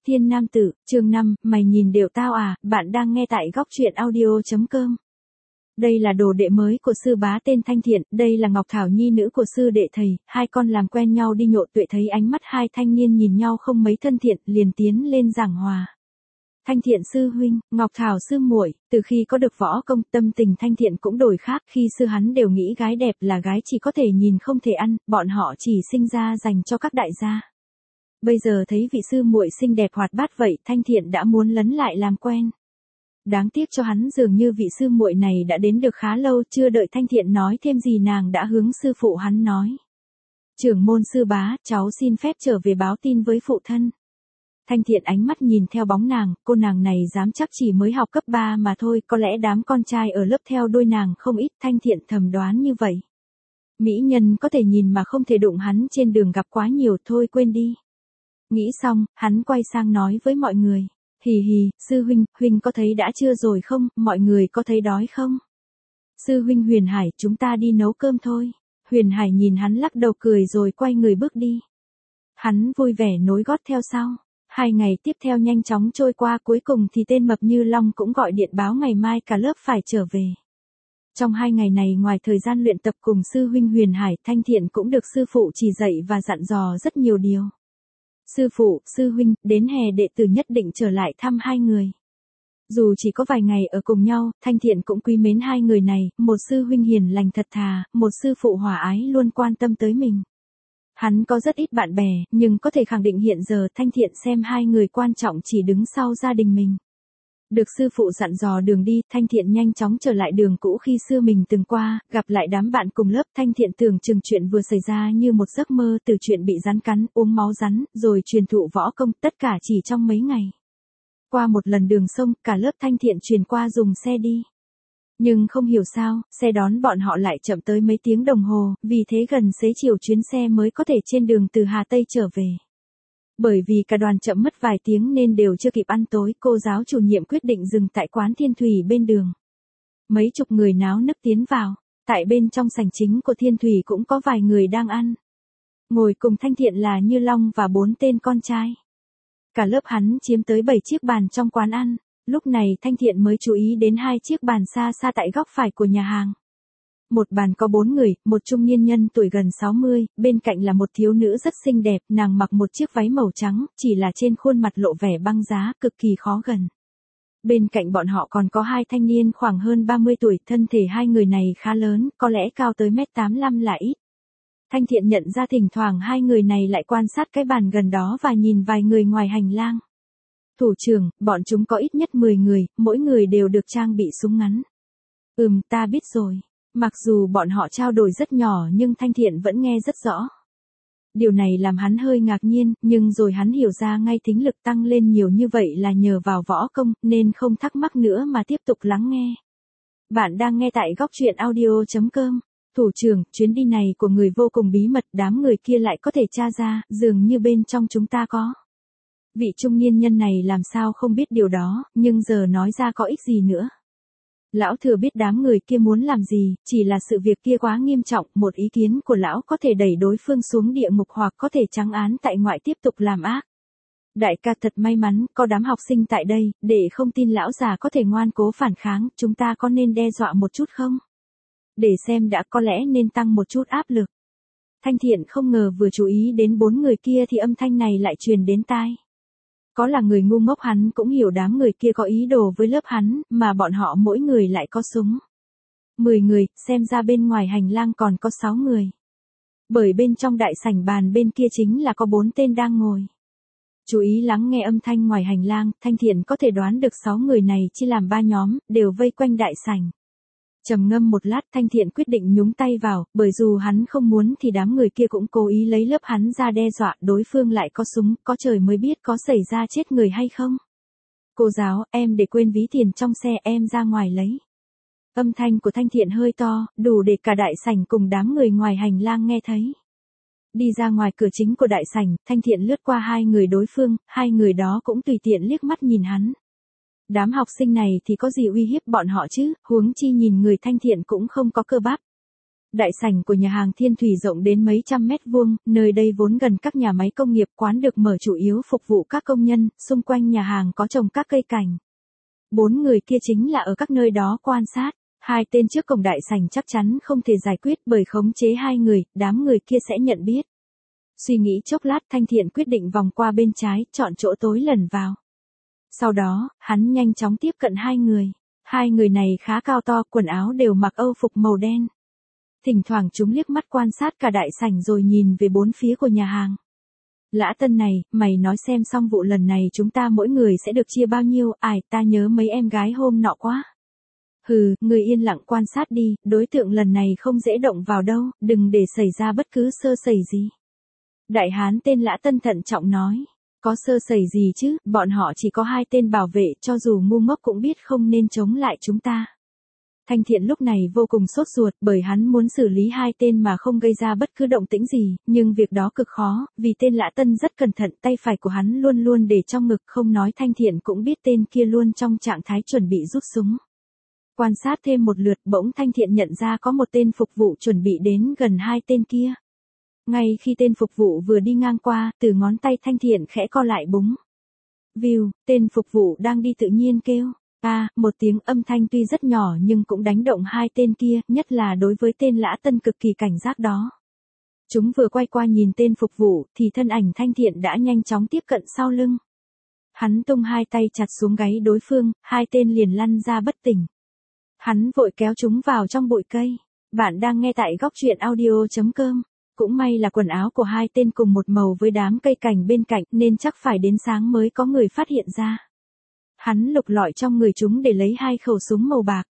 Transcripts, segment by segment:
Thiên Nam Tử, chương 5, mày nhìn đều tao à, bạn đang nghe tại góc truyện audio.com. Đây là đồ đệ mới của sư bá tên Thanh Thiện, đây là Ngọc Thảo nhi nữ của sư đệ thầy, hai con làm quen nhau đi nhộ tuệ thấy ánh mắt hai thanh niên nhìn nhau không mấy thân thiện, liền tiến lên giảng hòa. Thanh Thiện sư huynh, Ngọc Thảo sư muội, từ khi có được võ công, tâm tình Thanh Thiện cũng đổi khác, khi xưa hắn đều nghĩ gái đẹp là gái chỉ có thể nhìn không thể ăn, bọn họ chỉ sinh ra dành cho các đại gia. Bây giờ thấy vị sư muội xinh đẹp hoạt bát vậy, Thanh Thiện đã muốn lấn lại làm quen. Đáng tiếc cho hắn dường như vị sư muội này đã đến được khá lâu, chưa đợi Thanh Thiện nói thêm gì nàng đã hướng sư phụ hắn nói. Trưởng môn sư bá, cháu xin phép trở về báo tin với phụ thân. Thanh Thiện ánh mắt nhìn theo bóng nàng, cô nàng này dám chắc chỉ mới học cấp 3 mà thôi, có lẽ đám con trai ở lớp theo đuôi nàng không ít, Thanh Thiện thầm đoán như vậy. Mỹ nhân có thể nhìn mà không thể đụng hắn trên đường gặp quá nhiều, thôi quên đi. Nghĩ xong, hắn quay sang nói với mọi người. Hì hì, sư huynh, huynh có thấy đã trưa rồi không, mọi người có thấy đói không? Sư huynh Huyền Hải, chúng ta đi nấu cơm thôi. Huyền Hải nhìn hắn lắc đầu cười rồi quay người bước đi. Hắn vui vẻ nối gót theo sau. 2 ngày tiếp theo nhanh chóng trôi qua, cuối cùng thì tên mập như long cũng gọi điện báo ngày mai cả lớp phải trở về. Trong 2 ngày này ngoài thời gian luyện tập cùng sư huynh Huyền Hải, Thanh Thiện cũng được sư phụ chỉ dạy và dặn dò rất nhiều điều. Sư phụ, sư huynh, đến hè đệ tử nhất định trở lại thăm hai người. Dù chỉ có vài ngày ở cùng nhau, Thanh Thiện cũng quý mến hai người này, một sư huynh hiền lành thật thà, một sư phụ hòa ái luôn quan tâm tới mình. Hắn có rất ít bạn bè, nhưng có thể khẳng định hiện giờ Thanh Thiện xem hai người quan trọng chỉ đứng sau gia đình mình. Được sư phụ dặn dò đường đi, Thanh Thiện nhanh chóng trở lại đường cũ khi xưa mình từng qua, gặp lại đám bạn cùng lớp. Thanh Thiện tưởng chừng chuyện vừa xảy ra như một giấc mơ, từ chuyện bị rắn cắn, uống máu rắn, rồi truyền thụ võ công, tất cả chỉ trong mấy ngày. Qua một lần đường sông, cả lớp Thanh Thiện truyền qua dùng xe đi. Nhưng không hiểu sao, xe đón bọn họ lại chậm tới mấy tiếng đồng hồ, vì thế gần xế chiều chuyến xe mới có thể trên đường từ Hà Tây trở về. Bởi vì cả đoàn chậm mất vài tiếng nên đều chưa kịp ăn tối, cô giáo chủ nhiệm quyết định dừng tại quán Thiên Thủy bên đường. Mấy chục người náo nức tiến vào, tại bên trong sảnh chính của Thiên Thủy cũng có vài người đang ăn. Ngồi cùng Thanh Thiện là Như Long và 4 tên con trai. Cả lớp hắn chiếm tới 7 chiếc bàn trong quán ăn, lúc này Thanh Thiện mới chú ý đến 2 chiếc bàn xa xa tại góc phải của nhà hàng. Một bàn có 4 người, một trung niên nhân tuổi gần 60, bên cạnh là một thiếu nữ rất xinh đẹp, nàng mặc một chiếc váy màu trắng, chỉ là trên khuôn mặt lộ vẻ băng giá, cực kỳ khó gần. Bên cạnh bọn họ còn có 2 thanh niên khoảng hơn 30 tuổi, thân thể hai người này khá lớn, có lẽ cao tới 1m85 là ít. Thanh Thiện nhận ra thỉnh thoảng hai người này lại quan sát cái bàn gần đó và nhìn vài người ngoài hành lang. Thủ trưởng, bọn chúng có ít nhất 10 người, mỗi người đều được trang bị súng ngắn. Ta biết rồi. Mặc dù bọn họ trao đổi rất nhỏ nhưng Thanh Thiện vẫn nghe rất rõ. Điều này làm hắn hơi ngạc nhiên, nhưng rồi hắn hiểu ra ngay thính lực tăng lên nhiều như vậy là nhờ vào võ công, nên không thắc mắc nữa mà tiếp tục lắng nghe. Bạn đang nghe tại góc truyện audio.com. Thủ trưởng, chuyến đi này của người vô cùng bí mật, đám người kia lại có thể tra ra, dường như bên trong chúng ta có. Vị trung niên nhân này làm sao không biết điều đó, nhưng giờ nói ra có ích gì nữa. Lão thừa biết đám người kia muốn làm gì, chỉ là sự việc kia quá nghiêm trọng, một ý kiến của lão có thể đẩy đối phương xuống địa ngục hoặc có thể trắng án tại ngoại tiếp tục làm ác. Đại ca thật may mắn, có đám học sinh tại đây, để không tin lão già có thể ngoan cố phản kháng, chúng ta có nên đe dọa một chút không? Để xem đã, có lẽ nên tăng một chút áp lực. Thanh Thiện không ngờ vừa chú ý đến 4 người kia thì âm thanh này lại truyền đến tai. Có là người ngu ngốc hắn cũng hiểu đám người kia có ý đồ với lớp hắn, mà bọn họ mỗi người lại có súng. 10 người, xem ra bên ngoài hành lang còn có 6 người. Bởi bên trong đại sảnh bàn bên kia chính là có 4 tên đang ngồi. Chú ý lắng nghe âm thanh ngoài hành lang, Thanh Thiện có thể đoán được 6 người này chia làm 3 nhóm, đều vây quanh đại sảnh. Trầm ngâm một lát, Thanh Thiện quyết định nhúng tay vào, bởi dù hắn không muốn thì đám người kia cũng cố ý lấy lớp hắn ra đe dọa, đối phương lại có súng, có trời mới biết có xảy ra chết người hay không. Cô giáo, em để quên ví tiền trong xe, em ra ngoài lấy. Âm thanh của Thanh Thiện hơi to, đủ để cả đại sảnh cùng đám người ngoài hành lang nghe thấy. Đi ra ngoài cửa chính của đại sảnh, Thanh Thiện lướt qua 2 người đối phương, 2 người đó cũng tùy tiện liếc mắt nhìn hắn. Đám học sinh này thì có gì uy hiếp bọn họ chứ, huống chi nhìn người Thanh Thiện cũng không có cơ bắp. Đại sảnh của nhà hàng Thiên Thủy rộng đến mấy trăm mét vuông, nơi đây vốn gần các nhà máy công nghiệp, quán được mở chủ yếu phục vụ các công nhân, xung quanh nhà hàng có trồng các cây cảnh. 4 người kia chính là ở các nơi đó quan sát. 2 tên trước cổng đại sảnh chắc chắn không thể giải quyết bởi khống chế 2 người, đám người kia sẽ nhận biết. Suy nghĩ chốc lát Thanh Thiện quyết định vòng qua bên trái, chọn chỗ tối lẩn vào. Sau đó, hắn nhanh chóng tiếp cận 2 người. 2 người này khá cao to, quần áo đều mặc âu phục màu đen. Thỉnh thoảng chúng liếc mắt quan sát cả đại sảnh rồi nhìn về bốn phía của nhà hàng. Lã Tân này, mày nói xem xong vụ lần này chúng ta mỗi người sẽ được chia bao nhiêu, ta nhớ mấy em gái hôm nọ quá. Hừ, người yên lặng quan sát đi, đối tượng lần này không dễ động vào đâu, đừng để xảy ra bất cứ sơ sẩy gì. Đại hán tên Lã Tân thận trọng nói, có sơ sẩy gì chứ, bọn họ chỉ có 2 tên bảo vệ, cho dù ngu ngốc cũng biết không nên chống lại chúng ta. Thanh Thiện lúc này vô cùng sốt ruột bởi hắn muốn xử lý 2 tên mà không gây ra bất cứ động tĩnh gì, nhưng việc đó cực khó, vì tên Lã Tân rất cẩn thận, tay phải của hắn luôn luôn để trong ngực, không nói Thanh Thiện cũng biết tên kia luôn trong trạng thái chuẩn bị rút súng. Quan sát thêm một lượt bỗng Thanh Thiện nhận ra có một tên phục vụ chuẩn bị đến gần 2 tên kia. Ngay khi tên phục vụ vừa đi ngang qua, từ ngón tay Thanh Thiện khẽ co lại búng. View, tên phục vụ đang đi tự nhiên kêu. Một tiếng âm thanh tuy rất nhỏ nhưng cũng đánh động 2 tên kia, nhất là đối với tên Lã Tân cực kỳ cảnh giác đó. Chúng vừa quay qua nhìn tên phục vụ, thì thân ảnh Thanh Thiện đã nhanh chóng tiếp cận sau lưng. Hắn tung 2 tay chặt xuống gáy đối phương, 2 tên liền lăn ra bất tỉnh. Hắn vội kéo chúng vào trong bụi cây. Bạn đang nghe tại góc truyện audio.com. Cũng may là quần áo của 2 tên cùng một màu với đám cây cảnh bên cạnh nên chắc phải đến sáng mới có người phát hiện ra. Hắn lục lọi trong người chúng để lấy 2 khẩu súng màu bạc.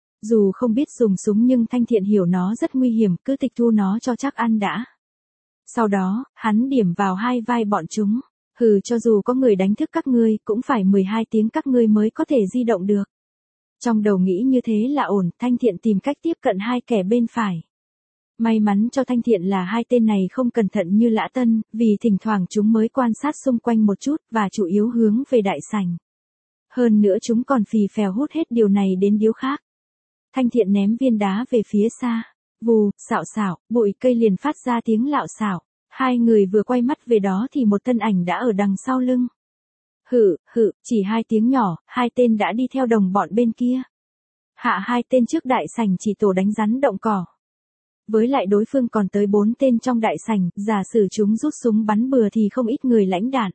Dù không biết dùng súng nhưng Thanh Thiện hiểu nó rất nguy hiểm, cứ tịch thu nó cho chắc ăn đã. Sau đó, hắn điểm vào 2 vai bọn chúng. Cho dù có người đánh thức các ngươi, cũng phải 12 tiếng các ngươi mới có thể di động được. Trong đầu nghĩ như thế là ổn, Thanh Thiện tìm cách tiếp cận 2 kẻ bên phải. May mắn cho Thanh Thiện là 2 tên này không cẩn thận như Lã Tân, vì thỉnh thoảng chúng mới quan sát xung quanh một chút, và chủ yếu hướng về đại sảnh. Hơn nữa chúng còn phì phèo hút hết điều này đến điều khác. Thanh Thiện ném viên đá về phía xa. Vù, xạo xạo, bụi cây liền phát ra tiếng lạo xạo. 2 người vừa quay mắt về đó thì một thân ảnh đã ở đằng sau lưng. Chỉ 2 tiếng nhỏ, 2 tên đã đi theo đồng bọn bên kia. Hạ 2 tên trước đại sảnh chỉ tổ đánh rắn động cỏ. Với lại đối phương còn tới 4 tên trong đại sảnh, giả sử chúng rút súng bắn bừa thì không ít người lãnh đạn.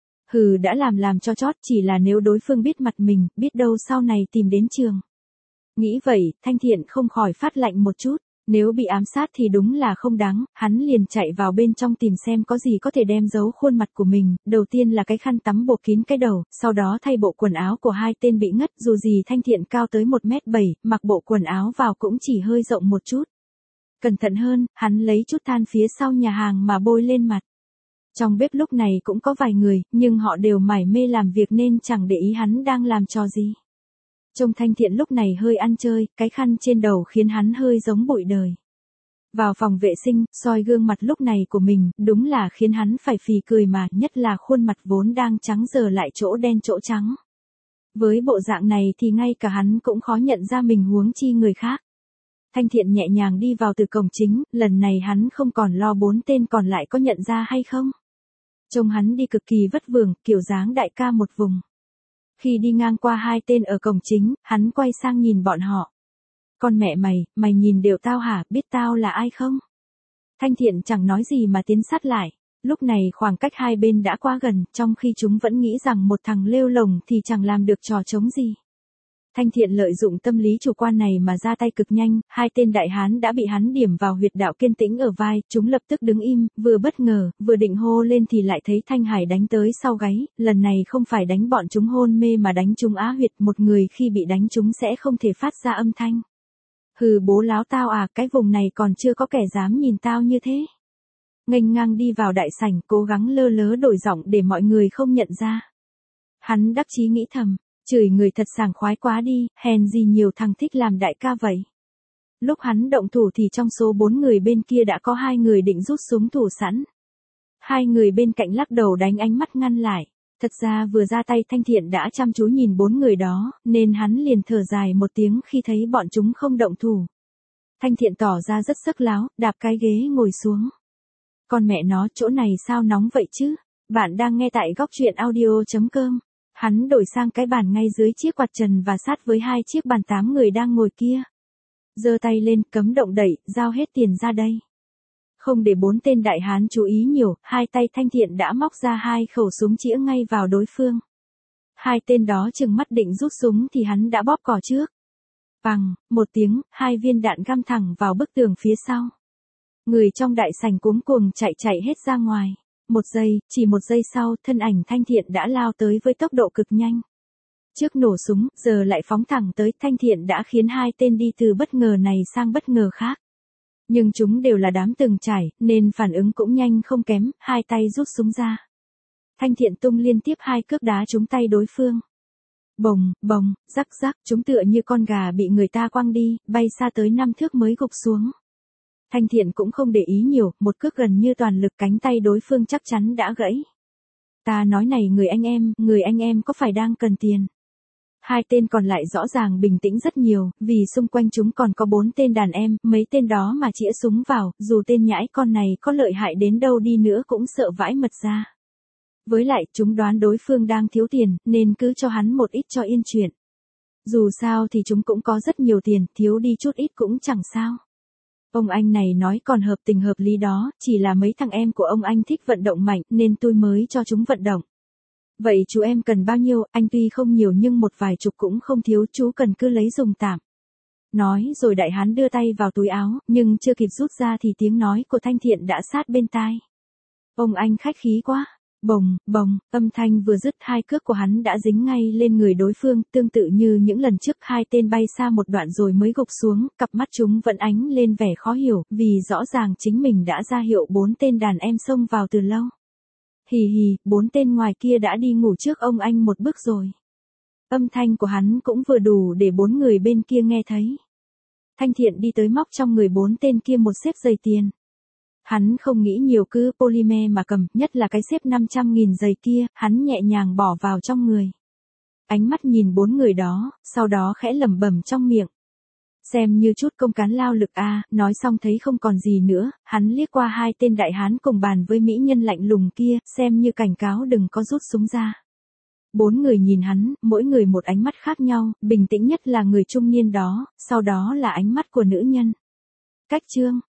Đã làm cho chót, chỉ là nếu đối phương biết mặt mình, biết đâu sau này tìm đến trường. Nghĩ vậy, Thanh Thiện không khỏi phát lạnh một chút, nếu bị ám sát thì đúng là không đáng, hắn liền chạy vào bên trong tìm xem có gì có thể đem giấu khuôn mặt của mình, đầu tiên là cái khăn tắm buộc kín cái đầu, sau đó thay bộ quần áo của 2 tên bị ngất, dù gì Thanh Thiện cao tới 1m7, mặc bộ quần áo vào cũng chỉ hơi rộng một chút. Cẩn thận hơn, hắn lấy chút than phía sau nhà hàng mà bôi lên mặt. Trong bếp lúc này cũng có vài người, nhưng họ đều mải mê làm việc nên chẳng để ý hắn đang làm trò gì. Trông Thanh Thiện lúc này hơi ăn chơi, cái khăn trên đầu khiến hắn hơi giống bụi đời. Vào phòng vệ sinh, soi gương mặt lúc này của mình, đúng là khiến hắn phải phì cười mà, nhất là khuôn mặt vốn đang trắng giờ lại chỗ đen chỗ trắng. Với bộ dạng này thì ngay cả hắn cũng khó nhận ra mình huống chi người khác. Thanh Thiện nhẹ nhàng đi vào từ cổng chính, lần này hắn không còn lo 4 tên còn lại có nhận ra hay không. Trông hắn đi cực kỳ vất vưởng, kiểu dáng đại ca một vùng. Khi đi ngang qua 2 tên ở cổng chính, hắn quay sang nhìn bọn họ. Con mẹ mày nhìn đều tao hả, biết tao là ai không? Thanh Thiện chẳng nói gì mà tiến sát lại. Lúc này khoảng cách 2 bên đã quá gần, trong khi chúng vẫn nghĩ rằng một thằng lêu lồng thì chẳng làm được trò trống gì. Thanh Thiện lợi dụng tâm lý chủ quan này mà ra tay cực nhanh, 2 tên đại hán đã bị hắn điểm vào huyệt đạo kiên tĩnh ở vai, chúng lập tức đứng im, vừa bất ngờ, vừa định hô lên thì lại thấy Thanh Hải đánh tới sau gáy, lần này không phải đánh bọn chúng hôn mê mà đánh chúng á huyệt, một người khi bị đánh chúng sẽ không thể phát ra âm thanh. Bố láo tao à, cái vùng này còn chưa có kẻ dám nhìn tao như thế. Nghênh ngang đi vào đại sảnh, cố gắng lơ lớ đổi giọng để mọi người không nhận ra. Hắn đắc chí nghĩ thầm. Chửi người thật sảng khoái quá đi, hèn gì nhiều thằng thích làm đại ca vậy. Lúc hắn động thủ thì trong số 4 người bên kia đã có 2 người định rút súng thủ sẵn. 2 người bên cạnh lắc đầu đánh ánh mắt ngăn lại. Thật ra vừa ra tay Thanh Thiện đã chăm chú nhìn 4 người đó, nên hắn liền thở dài một tiếng khi thấy bọn chúng không động thủ. Thanh Thiện tỏ ra rất sắc láo, đạp cái ghế ngồi xuống. Con mẹ nó, chỗ này sao nóng vậy chứ? Bạn đang nghe tại góc truyện audio.com. Hắn đổi sang cái bàn ngay dưới chiếc quạt trần và sát với hai chiếc bàn 8 người đang ngồi kia. Giơ tay lên, cấm động đậy, giao hết tiền ra đây. Không để 4 tên đại hán chú ý nhiều, hai tay Thanh Thiện đã móc ra 2 khẩu súng chĩa ngay vào đối phương. Hai tên đó chừng mắt định rút súng thì hắn đã bóp cò trước. Bằng, một tiếng, 2 viên đạn găm thẳng vào bức tường phía sau. Người trong đại sảnh cuống cuồng chạy hết ra ngoài. Chỉ một giây sau, thân ảnh Thanh Thiện đã lao tới với tốc độ cực nhanh. Trước nổ súng, giờ lại phóng thẳng tới, Thanh Thiện đã khiến 2 tên đi từ bất ngờ này sang bất ngờ khác. Nhưng chúng đều là đám từng trải, nên phản ứng cũng nhanh không kém, hai tay rút súng ra. Thanh Thiện tung liên tiếp 2 cước đá trúng tay đối phương. Bồng, bồng, rắc rắc, chúng tựa như con gà bị người ta quăng đi, bay xa tới 5 thước mới gục xuống. Thanh Thiện cũng không để ý nhiều, một cước gần như toàn lực, cánh tay đối phương chắc chắn đã gãy. Ta nói này người anh em có phải đang cần tiền? 2 tên còn lại rõ ràng bình tĩnh rất nhiều, vì xung quanh chúng còn có 4 tên đàn em, mấy tên đó mà chĩa súng vào, dù tên nhãi con này có lợi hại đến đâu đi nữa cũng sợ vãi mật ra. Với lại, chúng đoán đối phương đang thiếu tiền, nên cứ cho hắn một ít cho yên chuyện. Dù sao thì chúng cũng có rất nhiều tiền, thiếu đi chút ít cũng chẳng sao. Ông anh này nói còn hợp tình hợp lý đó, chỉ là mấy thằng em của ông anh thích vận động mạnh, nên tôi mới cho chúng vận động. Vậy chú em cần bao nhiêu, anh tuy không nhiều nhưng một vài chục cũng không thiếu, chú cần cứ lấy dùng tạm. Nói rồi đại hán đưa tay vào túi áo, nhưng chưa kịp rút ra thì tiếng nói của Thanh Thiện đã sát bên tai. Ông anh khách khí quá. Bồng, bồng, âm thanh vừa dứt, 2 cước của hắn đã dính ngay lên người đối phương, tương tự như những lần trước 2 tên bay xa một đoạn rồi mới gục xuống, cặp mắt chúng vẫn ánh lên vẻ khó hiểu, vì rõ ràng chính mình đã ra hiệu 4 tên đàn em xông vào từ lâu. Hì hì, 4 tên ngoài kia đã đi ngủ trước ông anh một bước rồi. Âm thanh của hắn cũng vừa đủ để 4 người bên kia nghe thấy. Thanh Thiện đi tới móc trong người 4 tên kia một xếp giày tiền. Hắn không nghĩ nhiều, cứ polymer mà cầm, nhất là cái xếp 500.000 giày kia, hắn nhẹ nhàng bỏ vào trong người. Ánh mắt nhìn 4 người đó, sau đó khẽ lẩm bẩm trong miệng. Xem như chút công cán lao lực a. Nói xong thấy không còn gì nữa, hắn liếc qua 2 tên đại hán cùng bàn với mỹ nhân lạnh lùng kia, xem như cảnh cáo đừng có rút súng ra. 4 người nhìn hắn, mỗi người một ánh mắt khác nhau, bình tĩnh nhất là người trung niên đó, sau đó là ánh mắt của nữ nhân. Cách trương.